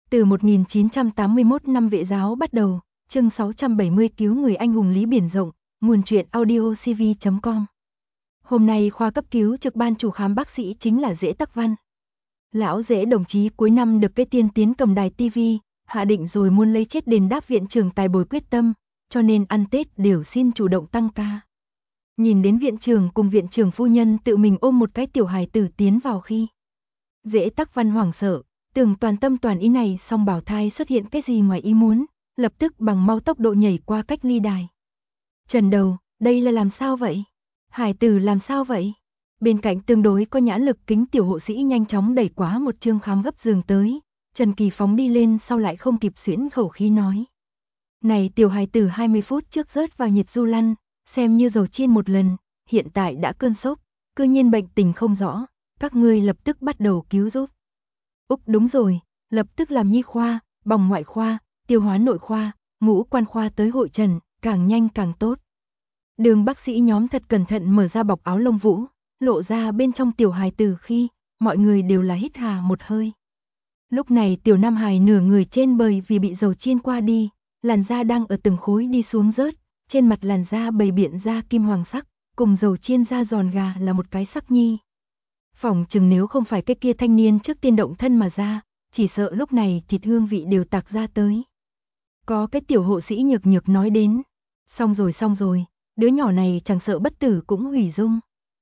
Từ 1981 năm Vệ giáo bắt đầu, chương 670 cứu người anh hùng Lý Biển Rộng, nguồn truyện audiocv.com. Hôm nay khoa cấp cứu trực ban chủ khám bác sĩ chính là Dễ Tắc Văn. Lão Dễ đồng chí cuối năm được cái tiên tiến cầm đài TV, hạ định rồi muốn lấy chết đền đáp viện trưởng tài bồi quyết tâm, cho nên ăn Tết đều xin chủ động tăng ca. Nhìn đến viện trưởng cùng viện trưởng phu nhân tự mình ôm một cái tiểu hài tử tiến vào khi Dễ Tắc Văn hoảng sợ, tưởng toàn tâm toàn ý này xong bảo thai xuất hiện cái gì ngoài ý muốn, lập tức bằng mau tốc độ nhảy qua cách ly đài. Trần đầu, đây là làm sao vậy? Hải tử làm sao vậy? Bên cạnh tương đối có nhãn lực kính tiểu hộ sĩ nhanh chóng đẩy quá một chương khám gấp giường tới, Trần Kỳ phóng đi lên sau lại không kịp xuyễn khẩu khí nói. Này tiểu hài tử 20 phút trước rớt vào nhiệt du lăn, xem như dầu chiên một lần, hiện tại đã cơn sốc, cư nhiên bệnh tình không rõ, các ngươi lập tức bắt đầu cứu giúp. Úc đúng rồi, lập tức làm nhi khoa, bỏng ngoại khoa, tiêu hóa nội khoa, ngũ quan khoa tới hội trần, càng nhanh càng tốt. Đường bác sĩ nhóm thật cẩn thận mở ra bọc áo lông vũ, lộ ra bên trong tiểu hài tử khi, mọi người đều là hít hà một hơi. Lúc này tiểu nam hài nửa người trên bời vì bị dầu chiên qua đi, làn da đang ở từng khối đi xuống rớt, trên mặt làn da bầy biện da kim hoàng sắc, cùng dầu chiên da giòn gà là một cái sắc nhi. Phỏng chừng nếu không phải cái kia thanh niên trước tiên động thân mà ra, chỉ sợ lúc này thịt hương vị đều tạc ra tới. Có cái tiểu hộ sĩ nhược nhược nói đến, xong rồi, đứa nhỏ này chẳng sợ bất tử cũng hủy dung.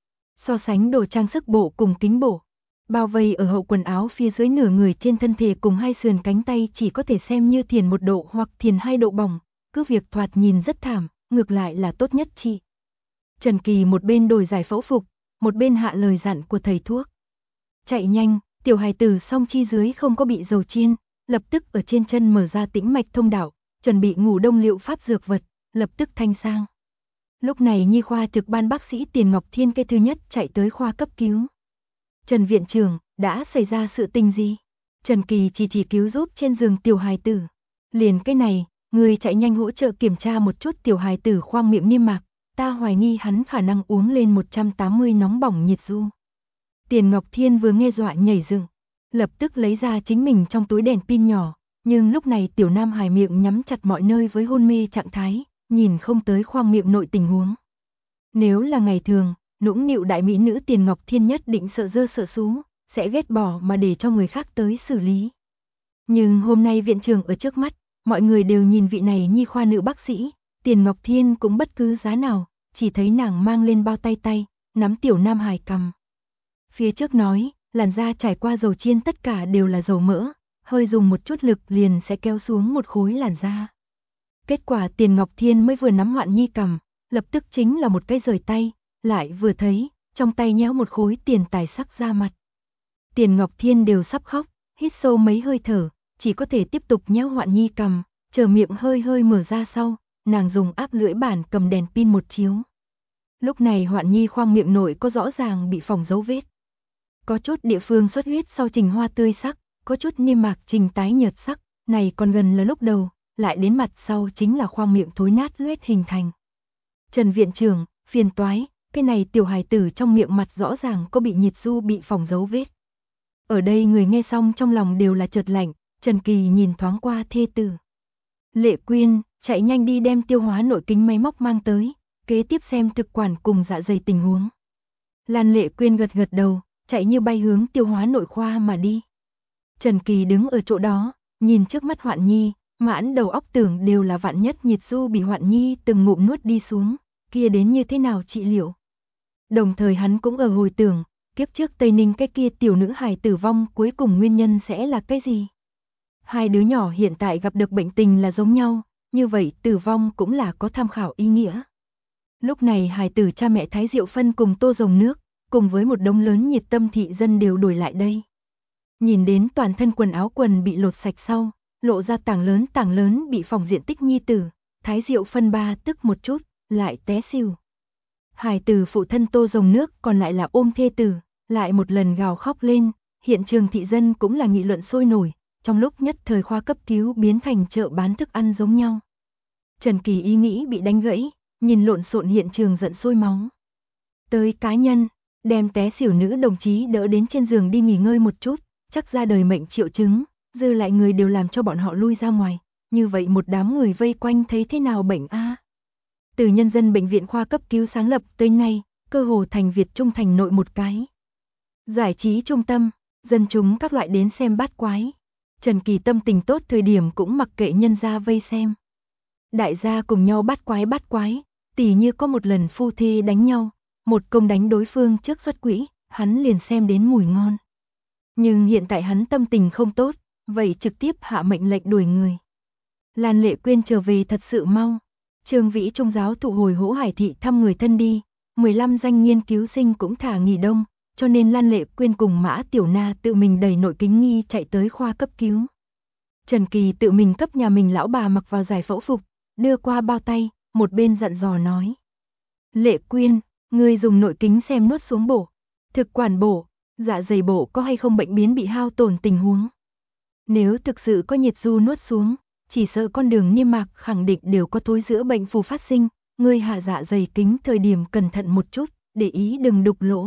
So sánh đồ trang sức bộ cùng kính bổ, bao vây ở hậu quần áo phía dưới nửa người trên thân thể cùng hai sườn cánh tay chỉ có thể xem như thiền 1 độ hoặc thiền 2 độ bỏng, cứ việc thoạt nhìn rất thảm, ngược lại là tốt nhất trị. Trần Kỳ một bên đổi giải phẫu phục, một bên hạ lời dặn của thầy thuốc. Chạy nhanh, tiểu hài tử song chi dưới không có bị dầu chiên, lập tức ở trên chân mở ra tĩnh mạch thông đạo, chuẩn bị ngủ đông liệu pháp dược vật, lập tức thanh sang. Lúc này nhi khoa trực ban bác sĩ Tiền Ngọc Thiên cái thứ nhất chạy tới khoa cấp cứu. Trần viện trưởng, đã xảy ra sự tình gì? Trần Kỳ chỉ cứu giúp trên giường tiểu hài tử. Liền cái này, người chạy nhanh hỗ trợ kiểm tra một chút tiểu hài tử khoang miệng niêm mạc, ta hoài nghi hắn khả năng uống lên 180 nóng bỏng nhiệt du. Tiền Ngọc Thiên vừa nghe dọa nhảy dựng, lập tức lấy ra chính mình trong túi đèn pin nhỏ, nhưng lúc này tiểu nam hài miệng nhắm chặt mọi nơi với hôn mê trạng thái, nhìn không tới khoang miệng nội tình huống. Nếu là ngày thường, nũng nịu đại mỹ nữ Tiền Ngọc Thiên nhất định sợ dơ sợ xú, sẽ ghét bỏ mà để cho người khác tới xử lý. Nhưng hôm nay viện trưởng ở trước mắt, mọi người đều nhìn vị này nhi khoa nữ bác sĩ, Tiền Ngọc Thiên cũng bất cứ giá nào, chỉ thấy nàng mang lên bao tay, nắm tiểu nam hài cầm. Phía trước nói, làn da trải qua dầu chiên tất cả đều là dầu mỡ, hơi dùng một chút lực liền sẽ kéo xuống một khối làn da. Kết quả Tiền Ngọc Thiên mới vừa nắm Hoạn Nhi cầm, lập tức chính là một cái rời tay, lại vừa thấy, trong tay nhéo một khối tiền tài sắc ra mặt. Tiền Ngọc Thiên đều sắp khóc, hít sâu mấy hơi thở, chỉ có thể tiếp tục nhéo Hoạn Nhi cầm, chờ miệng hơi mở ra sau, nàng dùng áp lưỡi bản cầm đèn pin một chiếu. Lúc này Hoạn Nhi khoang miệng nội có rõ ràng bị phỏng dấu vết. Có chút địa phương xuất huyết sau trình hoa tươi sắc, có chút niêm mạc trình tái nhợt sắc, này còn gần là lúc đầu, lại đến mặt sau chính là khoang miệng thối nát loét hình thành. Trần viện trưởng, phiền toái, cái này tiểu hài tử trong miệng mặt rõ ràng có bị nhiệt du bị phỏng dấu vết. Ở đây người nghe xong trong lòng đều là chợt lạnh, Trần Kỳ nhìn thoáng qua thê tử. Lệ Quyên, chạy nhanh đi đem tiêu hóa nội kính máy móc mang tới, kế tiếp xem thực quản cùng dạ dày tình huống. Lan Lệ Quyên gật đầu, chạy như bay hướng tiêu hóa nội khoa mà đi. Trần Kỳ đứng ở chỗ đó, nhìn trước mắt Hoạn Nhi, mãn đầu óc tưởng đều là vạn nhất nhiệt du bị Hoạn Nhi từng ngụm nuốt đi xuống, kia đến như thế nào trị liệu. Đồng thời hắn cũng ở hồi tưởng, kiếp trước Tây Ninh cái kia tiểu nữ hài tử vong cuối cùng nguyên nhân sẽ là cái gì. Hai đứa nhỏ hiện tại gặp được bệnh tình là giống nhau, như vậy tử vong cũng là có tham khảo ý nghĩa. Lúc này hài tử cha mẹ Thái Diệu Phân cùng Tô Rồng Nước, cùng với một đống lớn nhiệt tâm thị dân đều đuổi lại đây. Nhìn đến toàn thân quần áo quần bị lột sạch sau, lộ ra tảng lớn bị phỏng diện tích nhi tử, Thái Diệu Phân ba tức một chút, lại té xỉu. Hài tử phụ thân Tô Rồng Nước còn lại là ôm thê tử, lại một lần gào khóc lên, hiện trường thị dân cũng là nghị luận sôi nổi, trong lúc nhất thời khoa cấp cứu biến thành chợ bán thức ăn giống nhau. Trần Kỳ ý nghĩ bị đánh gãy, nhìn lộn xộn hiện trường giận sôi máu. Tới cá nhân, đem té xỉu nữ đồng chí đỡ đến trên giường đi nghỉ ngơi một chút, chắc ra đời mệnh triệu chứng, dư lại người đều làm cho bọn họ lui ra ngoài, như vậy một đám người vây quanh thấy thế nào bệnh a? Từ nhân dân bệnh viện khoa cấp cứu sáng lập tới nay, cơ hồ thành Việt Trung thành nội một cái giải trí trung tâm, dân chúng các loại đến xem bát quái. Trần Kỳ tâm tình tốt thời điểm cũng mặc kệ nhân gia vây xem. Đại gia cùng nhau bát quái, tỉ như có một lần phu thê đánh nhau, một công đánh đối phương trước xuất quỹ, hắn liền xem đến mùi ngon. Nhưng hiện tại hắn tâm tình không tốt, vậy trực tiếp hạ mệnh lệnh đuổi người. Lan Lệ Quyên trở về thật sự mau. Trương Vĩ Trung giáo thụ hồi Hỗ Hải thị thăm người thân đi, 15 danh nghiên cứu sinh cũng thả nghỉ đông, cho nên Lan Lệ Quyên cùng Mã Tiểu Na tự mình đầy nội kính nghi chạy tới khoa cấp cứu. Trần Kỳ tự mình cấp nhà mình lão bà mặc vào giải phẫu phục, đưa qua bao tay, một bên dặn dò nói. Lệ Quyên, ngươi dùng nội kính xem nuốt xuống bổ, thực quản bổ, dạ dày bổ có hay không bệnh biến bị hao tổn tình huống. Nếu thực sự có nhiệt du nuốt xuống, chỉ sợ con đường niêm mạc khẳng định đều có thối giữa bệnh phù phát sinh, ngươi hạ dạ dày kính thời điểm cẩn thận một chút, để ý đừng đục lỗ.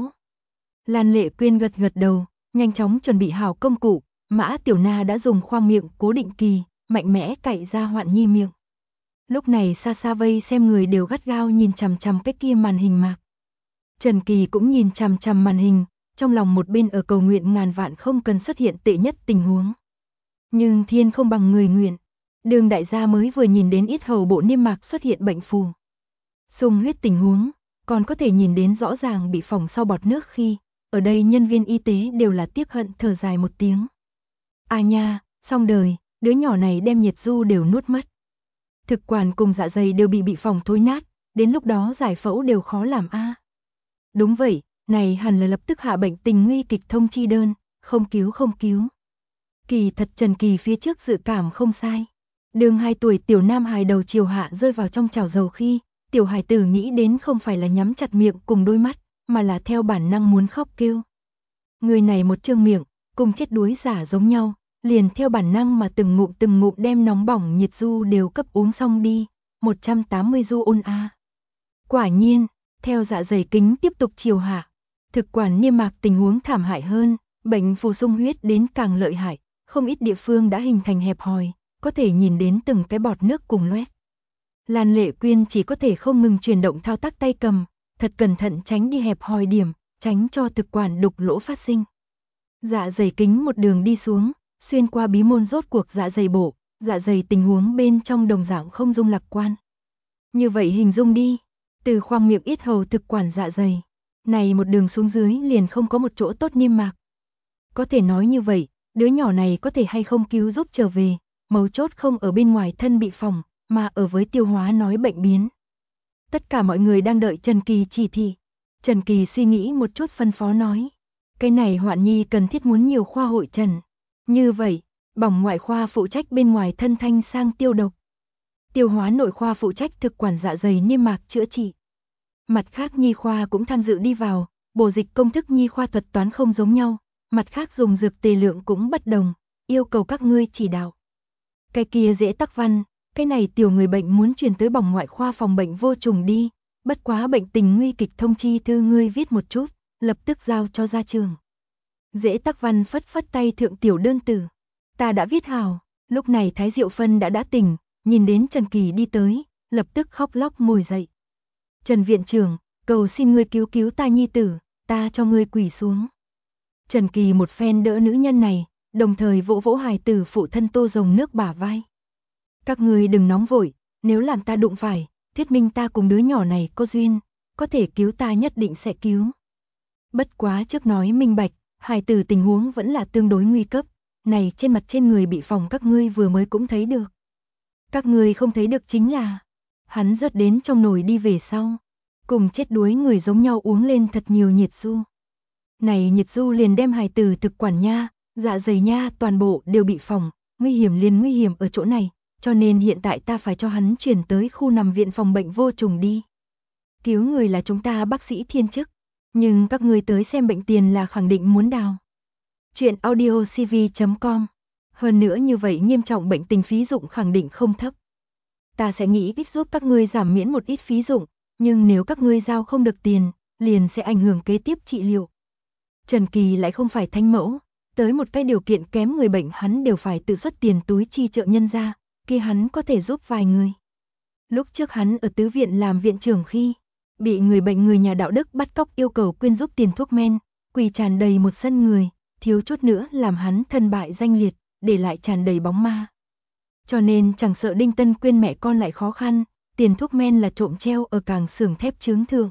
Lan Lệ Quyên gật gật đầu, nhanh chóng chuẩn bị hảo công cụ, Mã Tiểu Na đã dùng khoang miệng cố định kỳ, mạnh mẽ cạy ra Hoạn Nhi miệng. Lúc này xa xa vây xem người đều gắt gao nhìn chằm chằm cái kia màn hình mạc. Trần Kỳ cũng nhìn chằm chằm màn hình, trong lòng một bên ở cầu nguyện ngàn vạn không cần xuất hiện tệ nhất tình huống. Nhưng thiên không bằng người nguyện. Đường đại gia mới vừa nhìn đến ít hầu bộ niêm mạc xuất hiện bệnh phù xung huyết tình huống, còn có thể nhìn đến rõ ràng bị phỏng sau bọt nước khi, ở đây nhân viên y tế đều là tiếc hận thở dài một tiếng. À nha, xong đời, đứa nhỏ này đem nhiệt du đều nuốt mất. Thực quản cùng dạ dày đều bị phỏng thối nát, đến lúc đó giải phẫu đều khó làm a. Đúng vậy, này hẳn là lập tức hạ bệnh tình nguy kịch thông chi đơn, không cứu. Kỳ thật Trần Kỳ phía trước dự cảm không sai. Đường 2 tuổi tiểu nam hài đầu chiều hạ rơi vào trong chảo dầu khi, tiểu hài tử nghĩ đến không phải là nhắm chặt miệng cùng đôi mắt, mà là theo bản năng muốn khóc kêu. Người này một trương miệng, cùng chết đuối giả giống nhau, liền theo bản năng mà từng ngụm đem nóng bỏng nhiệt du đều cấp uống xong đi, 180 du ôn a. Quả nhiên, theo dạ dày kính tiếp tục chiều hạ, thực quản niêm mạc tình huống thảm hại hơn, bệnh phù xung huyết đến càng lợi hại, không ít địa phương đã hình thành hẹp hòi, có thể nhìn đến từng cái bọt nước cùng loét. Lan Lệ Quyên chỉ có thể không ngừng chuyển động thao tác tay cầm, thật cẩn thận tránh đi hẹp hòi điểm, tránh cho thực quản đục lỗ phát sinh. Dạ dày kính một đường đi xuống, xuyên qua bí môn rốt cuộc dạ dày bổ, dạ dày tình huống bên trong đồng dạng không dung lạc quan. Như vậy hình dung đi, từ khoang miệng yết hầu thực quản dạ dày, này một đường xuống dưới liền không có một chỗ tốt niêm mạc. Có thể nói như vậy, đứa nhỏ này có thể hay không cứu giúp trở về, mấu chốt không ở bên ngoài thân bị phỏng, mà ở với tiêu hóa nói bệnh biến. Tất cả mọi người đang đợi Trần Kỳ chỉ thị. Trần Kỳ suy nghĩ một chút phân phó nói. Cái này Hoạn Nhi cần thiết muốn nhiều khoa hội trần. Như vậy, bỏng ngoại khoa phụ trách bên ngoài thân thanh sang tiêu độc. Tiêu hóa nội khoa phụ trách thực quản dạ dày niêm mạc chữa trị. Mặt khác nhi khoa cũng tham dự đi vào, bổ dịch công thức nhi khoa thuật toán không giống nhau, mặt khác dùng dược tề lượng cũng bất đồng, yêu cầu các ngươi chỉ đạo. Cái kia dễ tắc văn, cái này tiểu người bệnh muốn truyền tới bỏng ngoại khoa phòng bệnh vô trùng đi, bất quá bệnh tình nguy kịch thông chi thư ngươi viết một chút, lập tức giao cho gia trường. Dễ tắc văn phất phất tay thượng tiểu đơn tử. Ta đã viết hào, lúc này Thái Diệu Phân đã tỉnh, nhìn đến Trần Kỳ đi tới, lập tức khóc lóc ngồi dậy. Trần viện trưởng, cầu xin ngươi cứu ta nhi tử, ta cho ngươi quỳ xuống. Trần Kỳ một phen đỡ nữ nhân này, đồng thời vỗ vỗ hài tử phụ thân Tô Rồng Nước bả vai. Các ngươi đừng nóng vội, nếu làm ta đụng phải, thuyết minh ta cùng đứa nhỏ này có duyên, có thể cứu ta nhất định sẽ cứu. Bất quá trước nói minh bạch, hài tử tình huống vẫn là tương đối nguy cấp, này trên mặt trên người bị phỏng các ngươi vừa mới cũng thấy được. Các ngươi không thấy được chính là, hắn rớt đến trong nồi đi về sau, cùng chết đuối người giống nhau uống lên thật nhiều nhiệt du. Này nhiệt du liền đem hài tử thực quản nha, dạ dày nha toàn bộ đều bị phỏng, nguy hiểm ở chỗ này, cho nên hiện tại ta phải cho hắn chuyển tới khu nằm viện phòng bệnh vô trùng đi. Cứu người là chúng ta bác sĩ thiên chức, nhưng các ngươi tới xem bệnh tiền là khẳng định muốn đào. Chuyện audiocv.com. Hơn nữa như vậy nghiêm trọng bệnh tình phí dụng khẳng định không thấp. Ta sẽ nghĩ cách giúp các ngươi giảm miễn một ít phí dụng, nhưng nếu các ngươi giao không được tiền, liền sẽ ảnh hưởng kế tiếp trị liệu. Trần Kỳ lại không phải thánh mẫu, tới một cái điều kiện kém người bệnh hắn đều phải tự xuất tiền túi chi trợ nhân ra, kia hắn có thể giúp vài người. Lúc trước hắn ở tứ viện làm viện trưởng khi, bị người bệnh người nhà đạo đức bắt cóc yêu cầu quyên giúp tiền thuốc men, quỳ tràn đầy một sân người, thiếu chút nữa làm hắn thân bại danh liệt, để lại tràn đầy bóng ma. Cho nên chẳng sợ Đinh Tân Quyên mẹ con lại khó khăn, tiền thuốc men là trộm treo ở càng xưởng thép chướng thượng.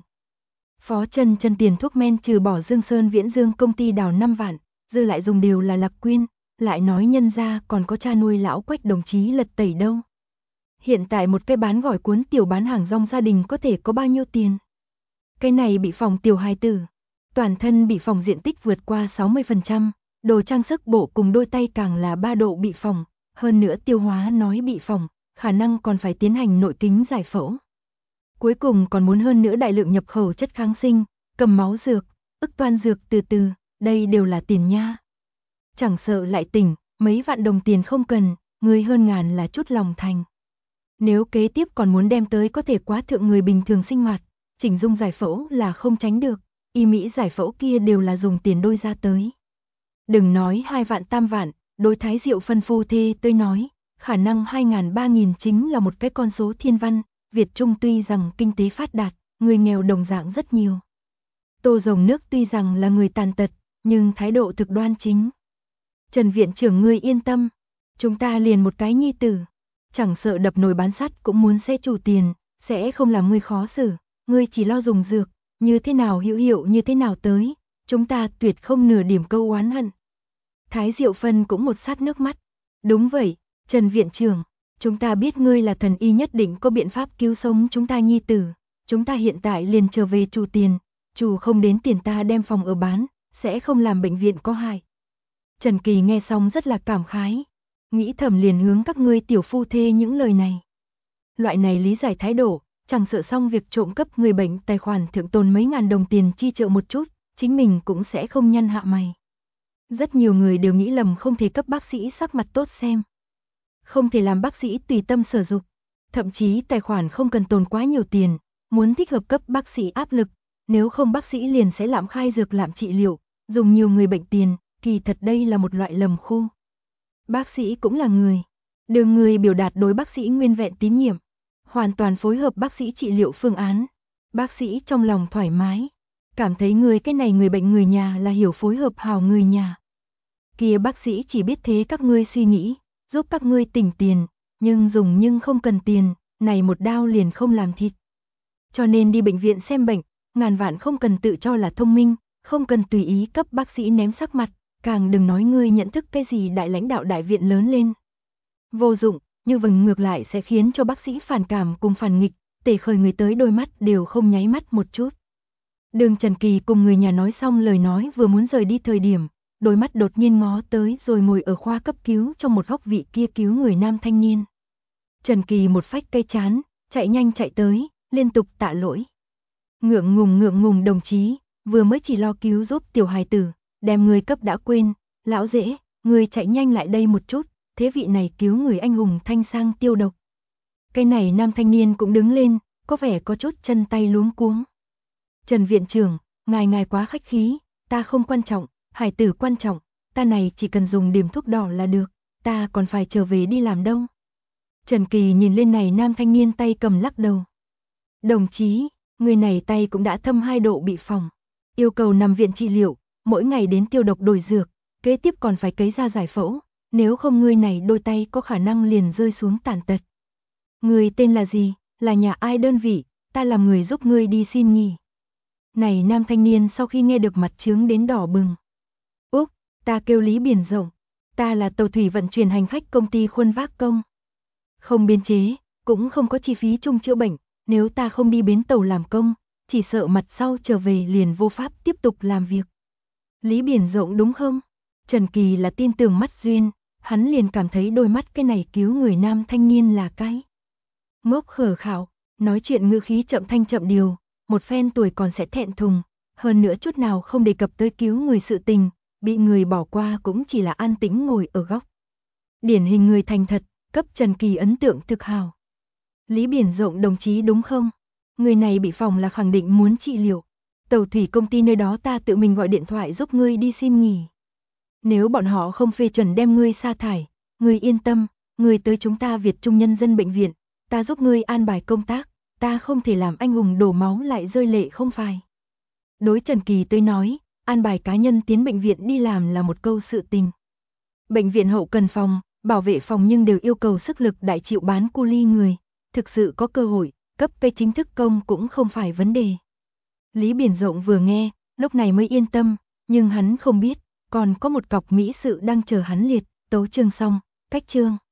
Phó Trần tiền thuốc men trừ bỏ Dương Sơn Viễn Dương công ty đào 5 vạn, dư lại dùng đều là Lạc Quyên, lại nói nhân ra còn có cha nuôi lão Quách đồng chí lật tẩy đâu. Hiện tại một cái bán gỏi cuốn tiểu bán hàng rong gia đình có thể có bao nhiêu tiền? Cái này bị phòng tiểu hài tử, toàn thân bị phòng diện tích vượt qua 60%, đồ trang sức bộ cùng đôi tay càng là 3 độ bị phòng, hơn nữa tiêu hóa nói bị phòng, khả năng còn phải tiến hành nội kính giải phẫu. Cuối cùng còn muốn hơn nữa đại lượng nhập khẩu chất kháng sinh, cầm máu dược, ức toan dược từ, đây đều là tiền nha. Chẳng sợ lại tỉnh, mấy vạn đồng tiền không cần, người hơn ngàn là chút lòng thành. Nếu kế tiếp còn muốn đem tới có thể quá thượng người bình thường sinh hoạt, chỉnh dung giải phẫu là không tránh được, y mỹ giải phẫu kia đều là dùng tiền đôi ra tới. Đừng nói 2 vạn 3 vạn, đối Thái Diệu phân phu thê tôi nói, khả năng 2.000 3.000 chính là một cái con số thiên văn, Việt Trung tuy rằng kinh tế phát đạt, người nghèo đồng dạng rất nhiều. Tô Rồng Nước tuy rằng là người tàn tật, nhưng thái độ thực đoan chính. Trần viện trưởng ngươi yên tâm, chúng ta liền một cái nhi tử, chẳng sợ đập nồi bán sắt cũng muốn xe chủ tiền, sẽ không làm ngươi khó xử, ngươi chỉ lo dùng dược, như thế nào hữu hiệu như thế nào tới, chúng ta tuyệt không nửa điểm câu oán hận. Thái Diệu Phân cũng một sát nước mắt, đúng vậy, Trần viện trưởng, chúng ta biết ngươi là thần y nhất định có biện pháp cứu sống chúng ta nhi tử, chúng ta hiện tại liền trở về chủ tiền, chủ không đến tiền ta đem phòng ở bán, sẽ không làm bệnh viện có hại. Trần Kỳ nghe xong rất là cảm khái, nghĩ thầm liền hướng các ngươi tiểu phu thê những lời này. Loại này lý giải thái độ, chẳng sợ xong việc trộm cắp người bệnh tài khoản thượng tồn mấy ngàn đồng tiền chi trợ một chút, chính mình cũng sẽ không nhăn hạ mày. Rất nhiều người đều nghĩ lầm không thể cấp bác sĩ sắc mặt tốt xem. Không thể làm bác sĩ tùy tâm sở dục, thậm chí tài khoản không cần tồn quá nhiều tiền, muốn thích hợp cấp bác sĩ áp lực, nếu không bác sĩ liền sẽ lạm khai dược lạm trị liệu, dùng nhiều người bệnh tiền, kỳ thật đây là một loại lầm khu. Bác sĩ cũng là người, đường người biểu đạt đối bác sĩ nguyên vẹn tín nhiệm, hoàn toàn phối hợp bác sĩ trị liệu phương án. Bác sĩ trong lòng thoải mái, cảm thấy người cái này người bệnh người nhà là hiểu phối hợp hào người nhà. Kia bác sĩ chỉ biết thế các ngươi suy nghĩ, giúp các ngươi tỉnh tiền, nhưng dùng nhưng không cần tiền, này một đao liền không làm thịt. Cho nên đi bệnh viện xem bệnh, ngàn vạn không cần tự cho là thông minh, không cần tùy ý cấp bác sĩ ném sắc mặt, càng đừng nói ngươi nhận thức cái gì đại lãnh đạo đại viện lớn lên. Vô dụng, như vừng ngược lại sẽ khiến cho bác sĩ phản cảm cùng phản nghịch, tể khởi người tới đôi mắt đều không nháy mắt một chút. Đường Trần Kỳ cùng người nhà nói xong lời nói vừa muốn rời đi thời điểm, đôi mắt đột nhiên ngó tới rồi ngồi ở khoa cấp cứu trong một góc vị kia cứu người nam thanh niên. Trần Kỳ một phách cây chán, chạy nhanh chạy tới, liên tục tạ lỗi. Ngượng ngùng đồng chí, vừa mới chỉ lo cứu giúp tiểu hài tử, đem người cấp đã quên, lão dễ, người chạy nhanh lại đây một chút, thế vị này cứu người anh hùng thanh sang tiêu độc. Cái này nam thanh niên cũng đứng lên, có vẻ có chút chân tay luống cuống. Trần viện trưởng, ngài quá khách khí, ta không quan trọng, hải tử quan trọng, ta này chỉ cần dùng điểm thuốc đỏ là được, ta còn phải trở về đi làm đâu. Trần Kỳ nhìn lên này nam thanh niên tay cầm lắc đầu. Đồng chí, người này tay cũng đã thâm 2 độ bị phỏng, yêu cầu nằm viện trị liệu, mỗi ngày đến tiêu độc đổi dược, kế tiếp còn phải cấy ra giải phẫu, nếu không người này đôi tay có khả năng liền rơi xuống tàn tật. Người tên là gì, là nhà ai đơn vị, ta làm người giúp ngươi đi xin nghỉ. Này nam thanh niên sau khi nghe được mặt trướng đến đỏ bừng. Úc, ta kêu Lý Biển Rộng, ta là tàu thủy vận chuyển hành khách công ty Khuân Vác Công. Không biên chế, cũng không có chi phí chung chữa bệnh, nếu ta không đi bến tàu làm công, chỉ sợ mặt sau trở về liền vô pháp tiếp tục làm việc. Lý Biển Rộng đúng không? Trần Kỳ là tin tưởng mắt duyên, hắn liền cảm thấy đôi mắt cái này cứu người nam thanh niên là cái ngốc khờ khảo, nói chuyện ngữ khí chậm thanh chậm điều, một phen tuổi còn sẽ thẹn thùng, hơn nữa chút nào không đề cập tới cứu người sự tình, bị người bỏ qua cũng chỉ là an tĩnh ngồi ở góc. Điển hình người thành thật, cấp Trần Kỳ ấn tượng thực hào. Lý Biển Rộng đồng chí đúng không? Người này bị phỏng là khẳng định muốn trị liệu. Tàu thủy công ty nơi đó ta tự mình gọi điện thoại giúp ngươi đi xin nghỉ. Nếu bọn họ không phê chuẩn đem ngươi sa thải, ngươi yên tâm, ngươi tới chúng ta Việt Trung Nhân dân bệnh viện, ta giúp ngươi an bài công tác, ta không thể làm anh hùng đổ máu lại rơi lệ không phải. Đối Trần Kỳ tới nói, an bài cá nhân tiến bệnh viện đi làm là một câu sự tình. Bệnh viện hậu cần phòng, bảo vệ phòng nhưng đều yêu cầu sức lực đại chịu bán cu ly người, thực sự có cơ hội, cấp cây chính thức công cũng không phải vấn đề. Lý Biển Rộng vừa nghe, lúc này mới yên tâm, nhưng hắn không biết, còn có một cọc mỹ sự đang chờ hắn liệt, tấu chương xong, cách chương.